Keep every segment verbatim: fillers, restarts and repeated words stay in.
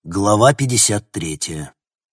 Глава пятьдесят третья.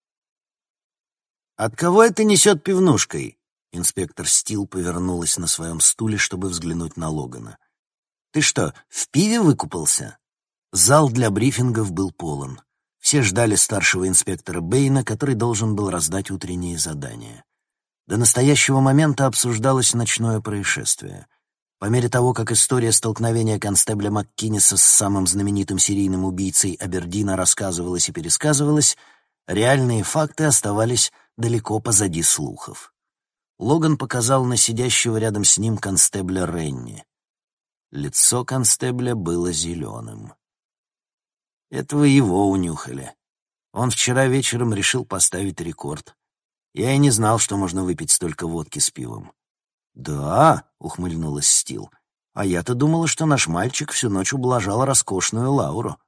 «От кого это несет пивнушкой?» Инспектор Стил повернулась на своем стуле, чтобы взглянуть на Логана. «Ты что, в пиве выкупался?» Зал для брифингов был полон. Все ждали старшего инспектора Бэйна, который должен был раздать утренние задания. До настоящего момента обсуждалось ночное происшествие. По мере того, как история столкновения констебля МакКинниса с самым знаменитым серийным убийцей Абердина рассказывалась и пересказывалась, реальные факты оставались далеко позади слухов. Логан показал на сидящего рядом с ним констебля Ренни. Лицо констебля было зеленым. Этого его унюхали. Он вчера вечером решил поставить рекорд. Я и не знал, что можно выпить столько водки с пивом. «Да», — ухмыльнулась Стил, — «а я-то думала, что наш мальчик всю ночь ублажал роскошную Лауру».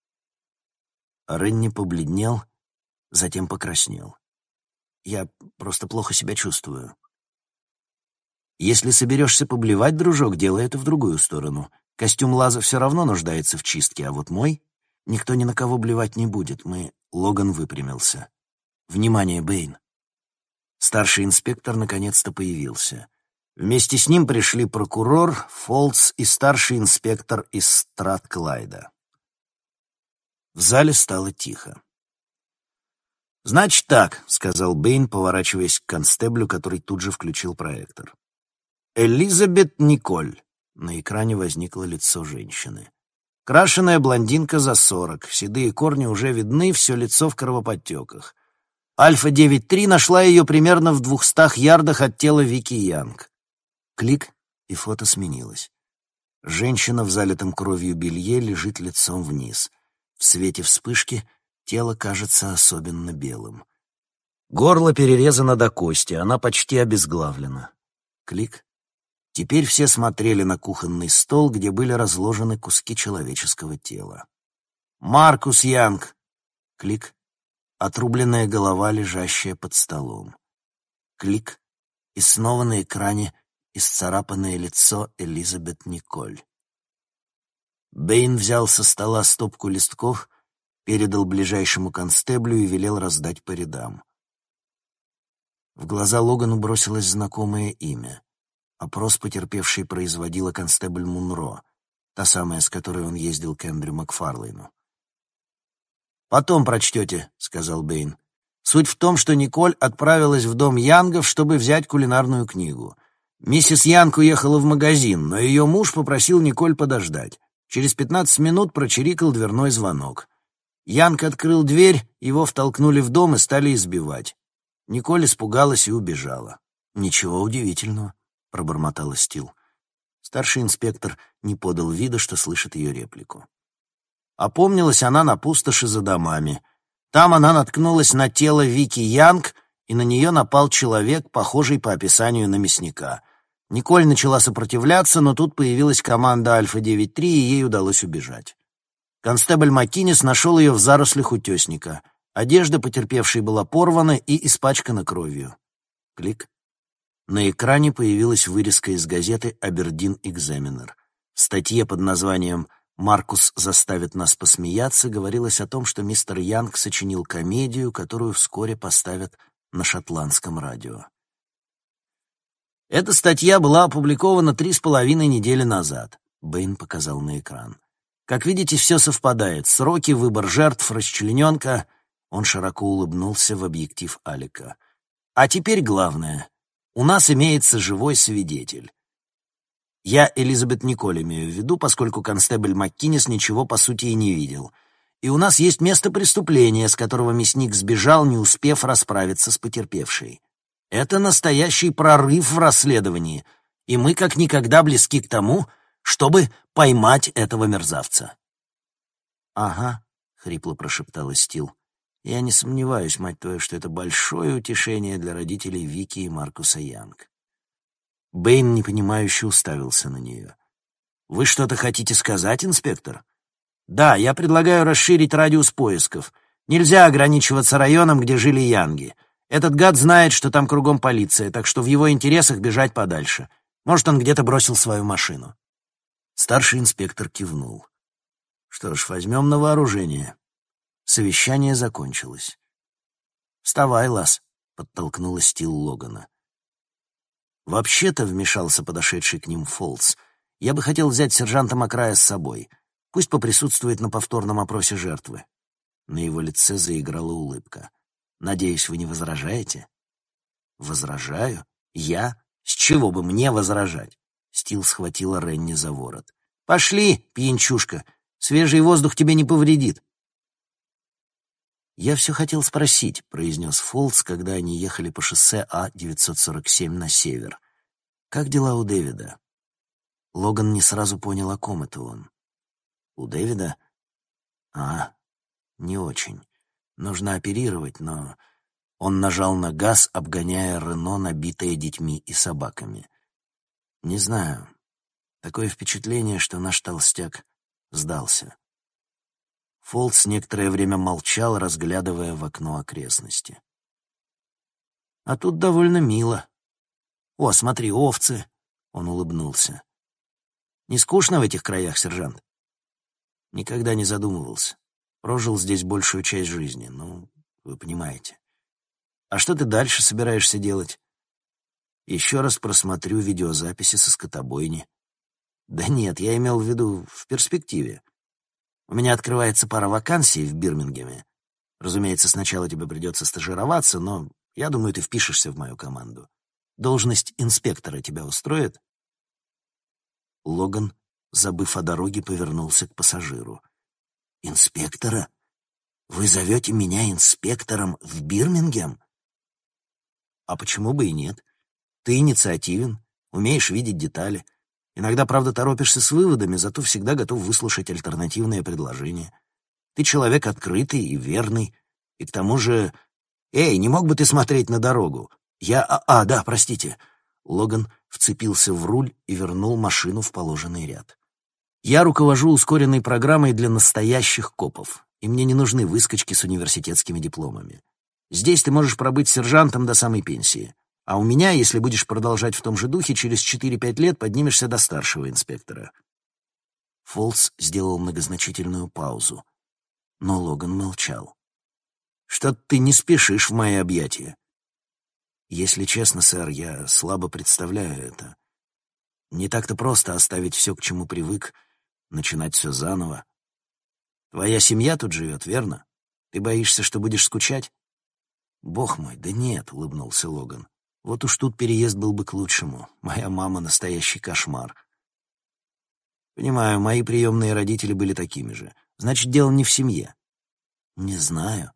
Ренни побледнел, затем покраснел. «Я просто плохо себя чувствую». «Если соберешься поблевать, дружок, делай это в другую сторону. Костюм Лаза все равно нуждается в чистке, а вот мой... Никто ни на кого блевать не будет. Мы...» Логан выпрямился. «Внимание, Бэйн!» Старший инспектор наконец-то появился. Вместе с ним пришли прокурор, Фолтс и старший инспектор из Стратклайда. В зале стало тихо. «Значит так», — сказал Бэйн, поворачиваясь к констеблю, который тут же включил проектор. «Элизабет Николь». На экране возникло лицо женщины. Крашеная блондинка за сорок, седые корни уже видны, все лицо в кровоподтеках. Альфа девять три нашла ее примерно в двухстах ярдах от тела Вики Янг. Клик, и фото сменилось. Женщина в залитом кровью белье лежит лицом вниз. В свете вспышки тело кажется особенно белым. Горло перерезано до кости, она почти обезглавлена. Клик. Теперь все смотрели на кухонный стол, где были разложены куски человеческого тела. «Маркус Янг!» Клик. Отрубленная голова, лежащая под столом. Клик. И снова на экране исцарапанное лицо Элизабет Николь. Бэйн взял со стола стопку листков, передал ближайшему констеблю и велел раздать по рядам. В глаза Логану бросилось знакомое имя. Опрос потерпевшей производила констебль Мунро, та самая, с которой он ездил к Эндрю Макфарлейну. «Потом прочтете», — сказал Бэйн. «Суть в том, что Николь отправилась в дом Янгов, чтобы взять кулинарную книгу. Миссис Янг уехала в магазин, но ее муж попросил Николь подождать. Через пятнадцать минут прочирикал дверной звонок. Янг открыл дверь, его втолкнули в дом и стали избивать. Николь испугалась и убежала». «Ничего удивительного», — пробормотала Стил. Старший инспектор не подал вида, что слышит ее реплику. Опомнилась она на пустоши за домами. Там она наткнулась на тело Вики Янг, и на нее напал человек, похожий по описанию на мясника. Николь начала сопротивляться, но тут появилась команда Альфа девять три, и ей удалось убежать. Констебль МакКиннис нашел ее в зарослях утесника. Одежда потерпевшей была порвана и испачкана кровью. Клик. На экране появилась вырезка из газеты «Абердин Экзаменер». В статье под названием «Маркус заставит нас посмеяться» говорилось о том, что мистер Янг сочинил комедию, которую вскоре поставят на шотландском радио. Эта статья была опубликована три с половиной недели назад. Бэйн показал на экран. Как видите, все совпадает. Сроки, выбор жертв, расчлененка. Он широко улыбнулся в объектив Алика. А теперь главное. У нас имеется живой свидетель. Я Элизабет Николь имею в виду, поскольку констебль МакКиннис ничего по сути и не видел. И у нас есть место преступления, с которого мясник сбежал, не успев расправиться с потерпевшей. Это настоящий прорыв в расследовании, и мы как никогда близки к тому, чтобы поймать этого мерзавца. «Ага», — хрипло прошептала Стил. «Я не сомневаюсь, мать твою, что это большое утешение для родителей Вики и Маркуса Янг». Бэйн непонимающе уставился на нее. «Вы что-то хотите сказать, инспектор?» «Да, я предлагаю расширить радиус поисков. Нельзя ограничиваться районом, где жили Янги. Этот гад знает, что там кругом полиция, так что в его интересах бежать подальше. Может, он где-то бросил свою машину». Старший инспектор кивнул. «Что ж, возьмем на вооружение». Совещание закончилось. «Вставай, Лас», — подтолкнула Стил Логана. «Вообще-то», — вмешался подошедший к ним Фолс, — «я бы хотел взять сержанта Макрая с собой. Пусть поприсутствует на повторном опросе жертвы». На его лице заиграла улыбка. «Надеюсь, вы не возражаете?» «Возражаю? Я? С чего бы мне возражать?» Стил схватила Ренни за ворот. «Пошли, пьянчушка, свежий воздух тебе не повредит». «Я все хотел спросить», — произнес Фолс, когда они ехали по шоссе А девятьсот сорок семь на север. «Как дела у Дэвида?» Логан не сразу понял, о ком это он. «У Дэвида? А, не очень. Нужно оперировать, но...» Он нажал на газ, обгоняя Рено, набитое детьми и собаками. «Не знаю. Такое впечатление, что наш толстяк сдался». Фолс некоторое время молчал, разглядывая в окно окрестности. «А тут довольно мило. О, смотри, овцы!» — он улыбнулся. «Не скучно в этих краях, сержант?» «Никогда не задумывался. Прожил здесь большую часть жизни, ну, вы понимаете. А что ты дальше собираешься делать?» «Еще раз просмотрю видеозаписи со скотобойни». «Да нет, я имел в виду в перспективе. У меня открывается пара вакансий в Бирмингеме. Разумеется, сначала тебе придется стажироваться, но я думаю, ты впишешься в мою команду. Должность инспектора тебя устроит?» Логан, забыв о дороге, повернулся к пассажиру. «Инспектора? Вы зовете меня инспектором в Бирмингем?» «А почему бы и нет? Ты инициативен, умеешь видеть детали. Иногда, правда, торопишься с выводами, зато всегда готов выслушать альтернативные предложения. Ты человек открытый и верный. И к тому же... Эй, не мог бы ты смотреть на дорогу? Я... А, а да, простите». Логан вцепился в руль и вернул машину в положенный ряд. «Я руковожу ускоренной программой для настоящих копов, и мне не нужны выскочки с университетскими дипломами. Здесь ты можешь пробыть сержантом до самой пенсии. А у меня, если будешь продолжать в том же духе, через четыре-пять лет поднимешься до старшего инспектора». Фолс сделал многозначительную паузу, но Логан молчал. «Что-то ты не спешишь в мои объятия». «Если честно, сэр, я слабо представляю это. Не так-то просто оставить все, к чему привык, начинать все заново. Твоя семья тут живет, верно? Ты боишься, что будешь скучать?» «Бог мой, да нет», — улыбнулся Логан. «Вот уж тут переезд был бы к лучшему. Моя мама — настоящий кошмар». «Понимаю, мои приемные родители были такими же. Значит, дело не в семье». «Не знаю.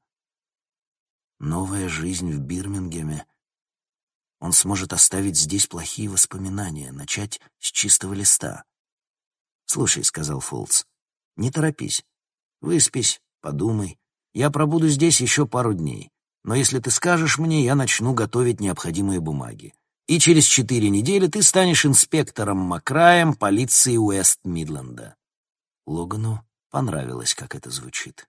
Новая жизнь в Бирмингеме. Он сможет оставить здесь плохие воспоминания, начать с чистого листа». «Слушай», — сказал Фолс, — «не торопись. Выспись, подумай. Я пробуду здесь еще пару дней. Но если ты скажешь мне, я начну готовить необходимые бумаги. И через четыре недели ты станешь инспектором Макраем полиции Уэст-Мидленда». Логану понравилось, как это звучит.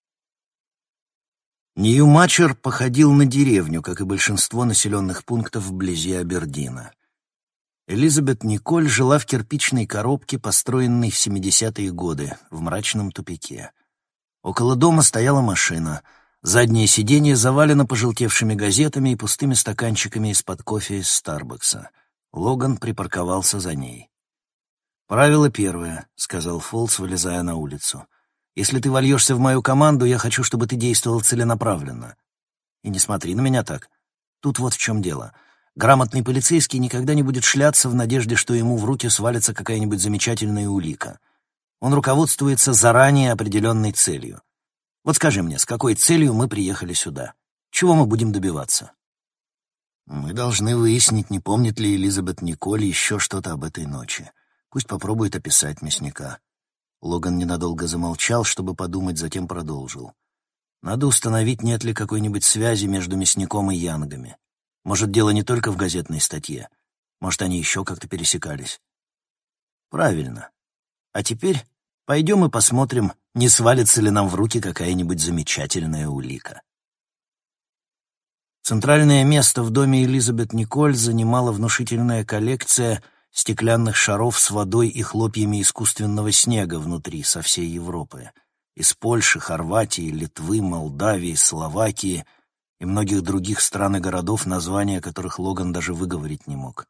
Нью-Мачер походил на деревню, как и большинство населенных пунктов вблизи Абердина. Элизабет Николь жила в кирпичной коробке, построенной в семидесятые годы, в мрачном тупике. Около дома стояла машина. Заднее сиденье завалено пожелтевшими газетами и пустыми стаканчиками из-под кофе из Старбакса. Логан припарковался за ней. «Правило первое», — сказал Фолс, вылезая на улицу. «Если ты вольешься в мою команду, я хочу, чтобы ты действовал целенаправленно. И не смотри на меня так. Тут вот в чем дело. Грамотный полицейский никогда не будет шляться в надежде, что ему в руки свалится какая-нибудь замечательная улика. Он руководствуется заранее определенной целью. Вот скажи мне, с какой целью мы приехали сюда? Чего мы будем добиваться?» «Мы должны выяснить, не помнит ли Элизабет Николь еще что-то об этой ночи. Пусть попробует описать мясника». Логан ненадолго замолчал, чтобы подумать, затем продолжил. «Надо установить, нет ли какой-нибудь связи между мясником и янгами. Может, дело не только в газетной статье. Может, они еще как-то пересекались». «Правильно. А теперь пойдем и посмотрим, не свалится ли нам в руки какая-нибудь замечательная улика». Центральное место в доме Элизабет Николь занимала внушительная коллекция стеклянных шаров с водой и хлопьями искусственного снега внутри со всей Европы. из Польши, Хорватии, Литвы, Молдавии, Словакии и многих других стран и городов, названия которых Логан даже выговорить не мог.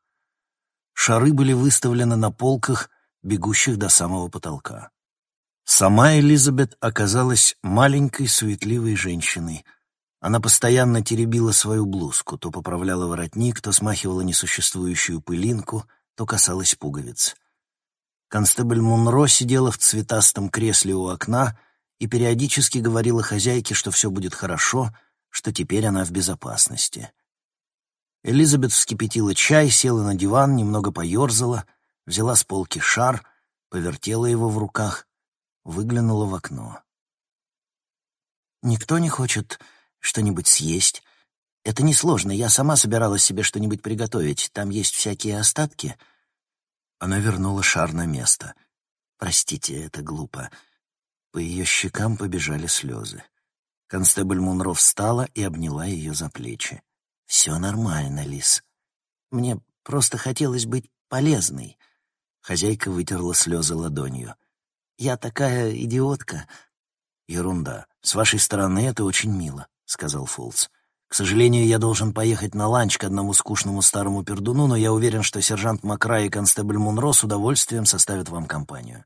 Шары были выставлены на полках, бегущих до самого потолка. Сама Элизабет оказалась маленькой, суетливой женщиной. Она постоянно теребила свою блузку, то поправляла воротник, то смахивала несуществующую пылинку, то касалась пуговиц. Констебль Мунро сидела в цветастом кресле у окна и периодически говорила хозяйке, что все будет хорошо, что теперь она в безопасности. Элизабет вскипятила чай, села на диван, немного поерзала, взяла с полки шар, повертела его в руках, выглянула в окно. «Никто не хочет что-нибудь съесть? Это несложно, я сама собиралась себе что-нибудь приготовить, там есть всякие остатки». Она вернула шар на место. «Простите, это глупо». По ее щекам побежали слезы. Констебль Мунро встала и обняла ее за плечи. «Все нормально, Лиз. Мне просто хотелось быть полезной». Хозяйка вытерла слезы ладонью. «Я такая идиотка». «Ерунда. С вашей стороны это очень мило», — сказал Фолс. «К сожалению, я должен поехать на ланч к одному скучному старому пердуну, но я уверен, что сержант Макра и констебль Мунро с удовольствием составят вам компанию».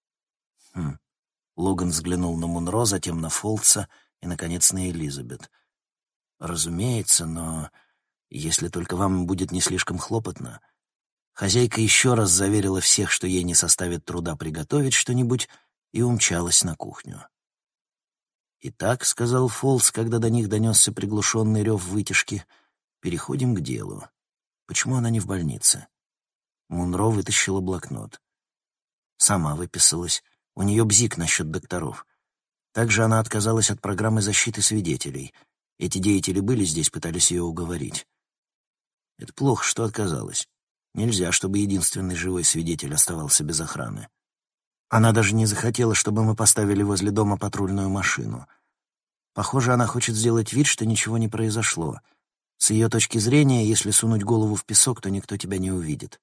«Хм». Логан взглянул на Мунро, затем на Фолса и, наконец, на Элизабет. «Разумеется, но если только вам будет не слишком хлопотно». Хозяйка еще раз заверила всех, что ей не составит труда приготовить что-нибудь, и умчалась на кухню. «Итак», — сказал Фолс, когда до них донесся приглушенный рев вытяжки, — «переходим к делу. Почему она не в больнице?» Мунро вытащила блокнот. Сама выписалась. У нее бзик насчет докторов. Также она отказалась от программы защиты свидетелей. Эти деятели были здесь, пытались ее уговорить. Это плохо, что отказалась. Нельзя, чтобы единственный живой свидетель оставался без охраны. Она даже не захотела, чтобы мы поставили возле дома патрульную машину. Похоже, она хочет сделать вид, что ничего не произошло. С ее точки зрения, если сунуть голову в песок, то никто тебя не увидит.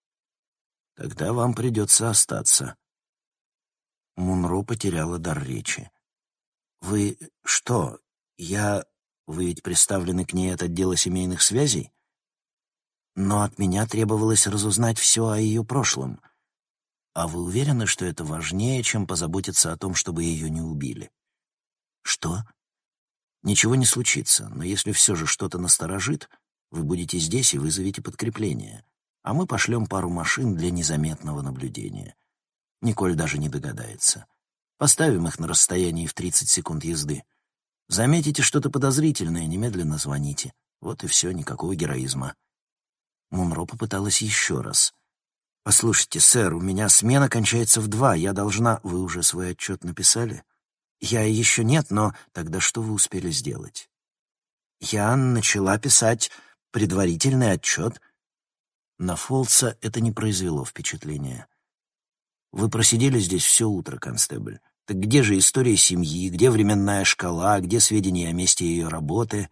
Тогда вам придется остаться. Мунро потеряла дар речи. «Вы что? Я... Вы ведь представлены к ней от отдела семейных связей? Но от меня требовалось разузнать все о ее прошлом. А вы уверены, что это важнее, чем позаботиться о том, чтобы ее не убили?» «Что?» «Ничего не случится, но если все же что-то насторожит, вы будете здесь и вызовете подкрепление, а мы пошлем пару машин для незаметного наблюдения. Николь даже не догадается. Поставим их на расстоянии в тридцать секунд езды. Заметите что-то подозрительное, немедленно звоните. Вот и все, никакого героизма». Мунро попыталась еще раз. «Послушайте, сэр, у меня смена кончается в два, я должна...» «Вы уже свой отчет написали?» «Я еще нет, но тогда что вы успели сделать?» «Я начала писать предварительный отчет». На Фолса это не произвело впечатления. «Вы просидели здесь все утро, констебль. Так где же история семьи, где временная шкала, где сведения о месте ее работы?»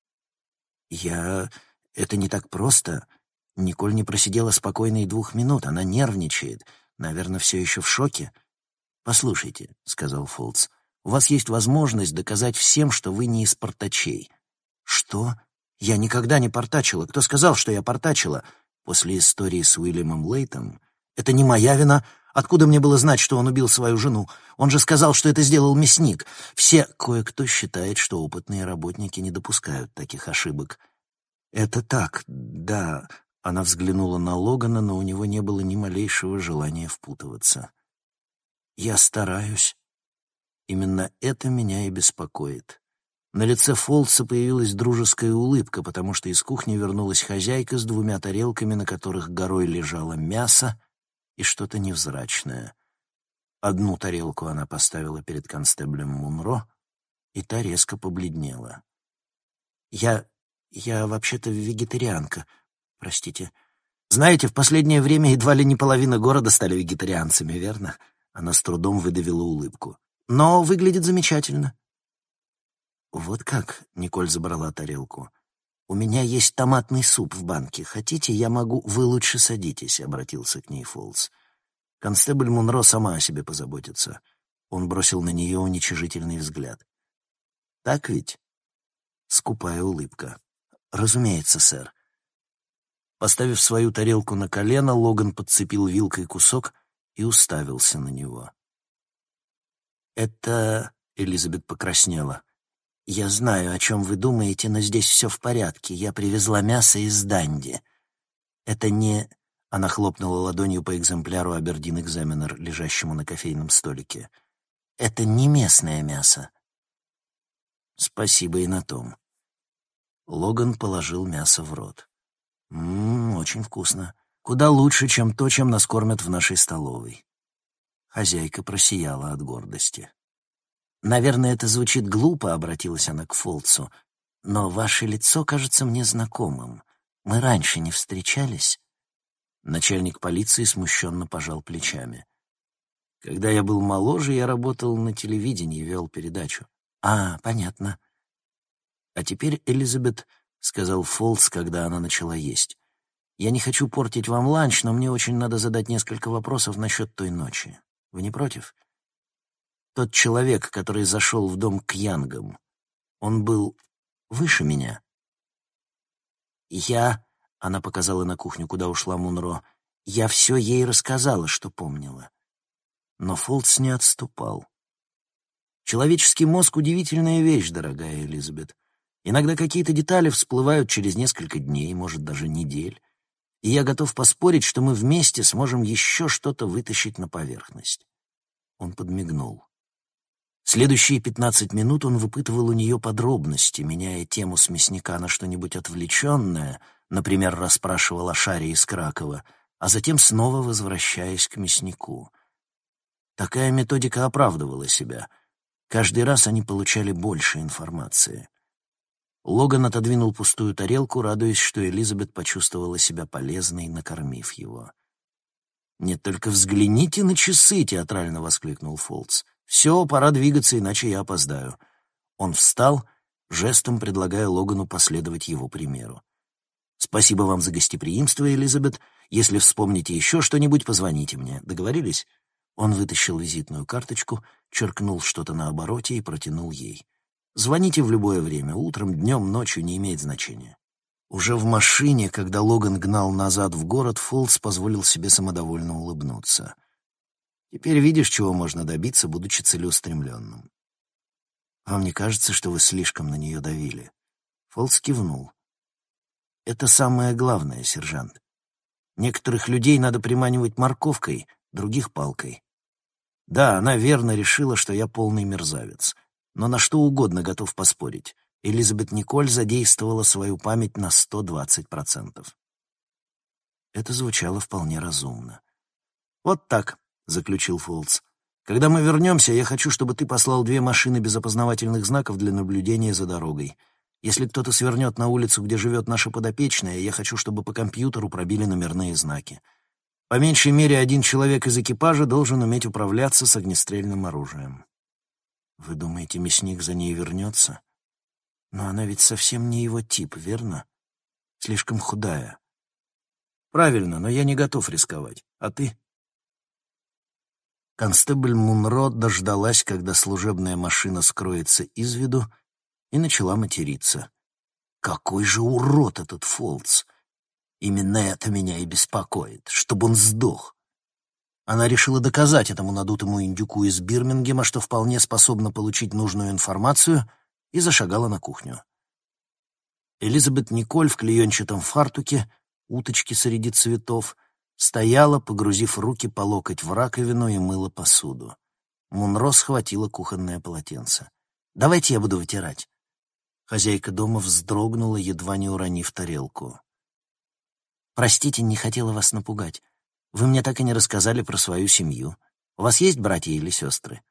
«Я... Это не так просто. Николь не просидела спокойно и двух минут, она нервничает. Наверное, все еще в шоке». «Послушайте», — сказал Фолс, — «у вас есть возможность доказать всем, что вы не из портачей». «Что? Я никогда не портачила. Кто сказал, что я портачила?» «После истории с Уильямом Лейтом...» «Это не моя вина. Откуда мне было знать, что он убил свою жену? Он же сказал, что это сделал мясник. Все...» «Кое-кто считает, что опытные работники не допускают таких ошибок». «Это так, да...» Она взглянула на Логана, но у него не было ни малейшего желания впутываться. «Я стараюсь. Именно это меня и беспокоит». На лице Фолса появилась дружеская улыбка, потому что из кухни вернулась хозяйка с двумя тарелками, на которых горой лежало мясо и что-то невзрачное. Одну тарелку она поставила перед констеблем Мунро, и та резко побледнела. «Я... я вообще-то вегетарианка. Простите. Знаете, в последнее время едва ли не половина города стали вегетарианцами, верно?» Она с трудом выдавила улыбку. «Но выглядит замечательно». «Вот как?» — Николь забрала тарелку. «У меня есть томатный суп в банке. Хотите, я могу...» «Вы лучше садитесь», — обратился к ней Фолс. «Констебль Мунро сама о себе позаботится. Он бросил на нее уничижительный взгляд. «Так ведь?» Скупая улыбка. «Разумеется, сэр». Поставив свою тарелку на колено, Логан подцепил вилкой кусок и уставился на него. «Это...» — Элизабет покраснела. «Я знаю, о чем вы думаете, но здесь все в порядке. Я привезла мясо из Данди. Это не...» — она хлопнула ладонью по экземпляру Абердин-экзаменер, лежащему на кофейном столике. «Это не местное мясо». «Спасибо и на том». Логан положил мясо в рот. «Ммм, очень вкусно. Куда лучше, чем то, чем нас кормят в нашей столовой». Хозяйка просияла от гордости. «Наверное, это звучит глупо», — обратилась она к Фолцу, «но ваше лицо кажется мне знакомым. Мы раньше не встречались?» Начальник полиции смущенно пожал плечами. «Когда я был моложе, я работал на телевидении, вел передачу». «А, понятно». «А теперь, Элизабет», — сказал Фолц, когда она начала есть, «я не хочу портить вам ланч, но мне очень надо задать несколько вопросов насчет той ночи. Вы не против? Тот человек, который зашел в дом к Янгам, он был выше меня?» «Я...» — она показала на кухню, куда ушла Мунро. «Я все ей рассказала, что помнила». Но Фолц не отступал. «Человеческий мозг — удивительная вещь, дорогая Элизабет. Иногда какие-то детали всплывают через несколько дней, может, даже недель, и я готов поспорить, что мы вместе сможем еще что-то вытащить на поверхность». Он подмигнул. Следующие пятнадцать минут он выпытывал у нее подробности, меняя тему с мясника на что-нибудь отвлеченное, например, расспрашивал о Шаре из Кракова, а затем снова возвращаясь к мяснику. Такая методика оправдывала себя. Каждый раз они получали больше информации. Логан отодвинул пустую тарелку, радуясь, что Элизабет почувствовала себя полезной, накормив его. «Нет, только взгляните на часы!» — театрально воскликнул Фолц. «Все, пора двигаться, иначе я опоздаю». Он встал, жестом предлагая Логану последовать его примеру. «Спасибо вам за гостеприимство, Элизабет. Если вспомните еще что-нибудь, позвоните мне. Договорились?» Он вытащил визитную карточку, черкнул что-то на обороте и протянул ей. «Звоните в любое время, утром, днем, ночью, не имеет значения». Уже в машине, когда Логан гнал назад в город, Фолц позволил себе самодовольно улыбнуться. «Теперь видишь, чего можно добиться, будучи целеустремленным. Вам не кажется, что вы слишком на нее давили?» Фолц кивнул. «Это самое главное, сержант. Некоторых людей надо приманивать морковкой, других — палкой. Да, она верно решила, что я полный мерзавец, но на что угодно готов поспорить. Элизабет Николь задействовала свою память на сто двадцать процентов». Это звучало вполне разумно. «Вот так», — заключил Фолц. «Когда мы вернемся, я хочу, чтобы ты послал две машины без опознавательных знаков для наблюдения за дорогой. Если кто-то свернет на улицу, где живет наша подопечная, я хочу, чтобы по компьютеру пробили номерные знаки. По меньшей мере, один человек из экипажа должен уметь управляться с огнестрельным оружием». «Вы думаете, мясник за ней вернется? Но она ведь совсем не его тип, верно? Слишком худая». «Правильно, но я не готов рисковать. А ты?» Констебль Мунро дождалась, когда служебная машина скроется из виду, и начала материться. «Какой же урод этот Фолц! Именно это меня и беспокоит, чтобы он сдох». Она решила доказать этому надутому индюку из Бирмингема, что вполне способна получить нужную информацию, и зашагала на кухню. Элизабет Николь в клеенчатом фартуке, уточки среди цветов, стояла, погрузив руки по локоть в раковину и мыла посуду. Мунро схватила кухонное полотенце. «Давайте я буду вытирать». Хозяйка дома вздрогнула, едва не уронив тарелку. «Простите, не хотела вас напугать. Вы мне так и не рассказали про свою семью. У вас есть братья или сестры?»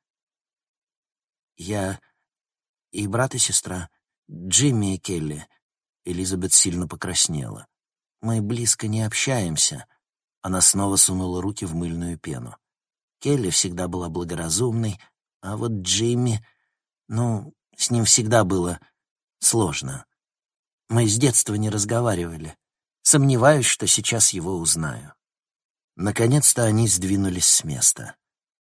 «Я и брат, и сестра. Джимми и Келли». Элизабет сильно покраснела. «Мы близко не общаемся». Она снова сунула руки в мыльную пену. Келли всегда была благоразумной, а вот Джимми... Ну, с ним всегда было сложно. Мы с детства не разговаривали. Сомневаюсь, что сейчас его узнаю». Наконец-то они сдвинулись с места.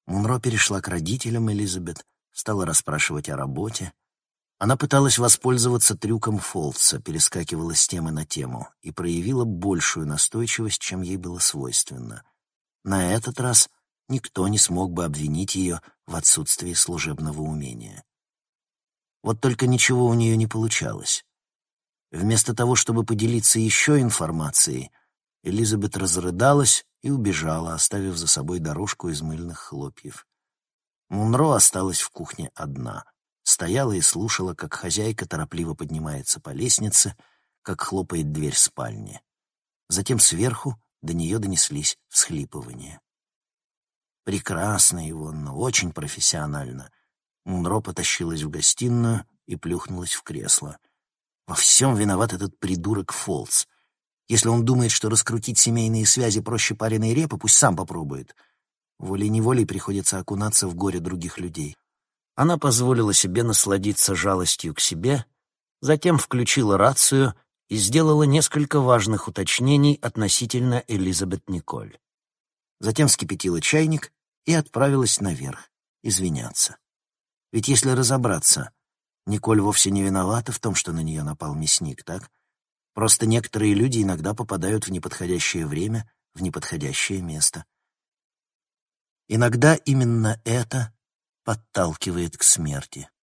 Мунро перешла к родителям Элизабет, стала расспрашивать о работе. Она пыталась воспользоваться трюком Фолтса, перескакивала с темы на тему и проявила большую настойчивость, чем ей было свойственно. На этот раз никто не смог бы обвинить ее в отсутствии служебного умения. Вот только ничего у нее не получалось. Вместо того, чтобы поделиться еще информацией, Элизабет разрыдалась и убежала, оставив за собой дорожку из мыльных хлопьев. Мунро осталась в кухне одна. Стояла и слушала, как хозяйка торопливо поднимается по лестнице, как хлопает дверь спальни. Затем сверху до нее донеслись всхлипывания. Прекрасно, Ивонна, очень профессионально. Мунро потащилась в гостиную и плюхнулась в кресло. Во всем виноват этот придурок Фолтс. Если он думает, что раскрутить семейные связи проще пареной репы, пусть сам попробует. Волей-неволей приходится окунаться в горе других людей. Она позволила себе насладиться жалостью к себе, затем включила рацию и сделала несколько важных уточнений относительно Элизабет Николь. Затем вскипятила чайник и отправилась наверх извиняться. Ведь если разобраться, Николь вовсе не виновата в том, что на нее напал мясник, так? Просто некоторые люди иногда попадают в неподходящее время, в неподходящее место. Иногда именно это подталкивает к смерти.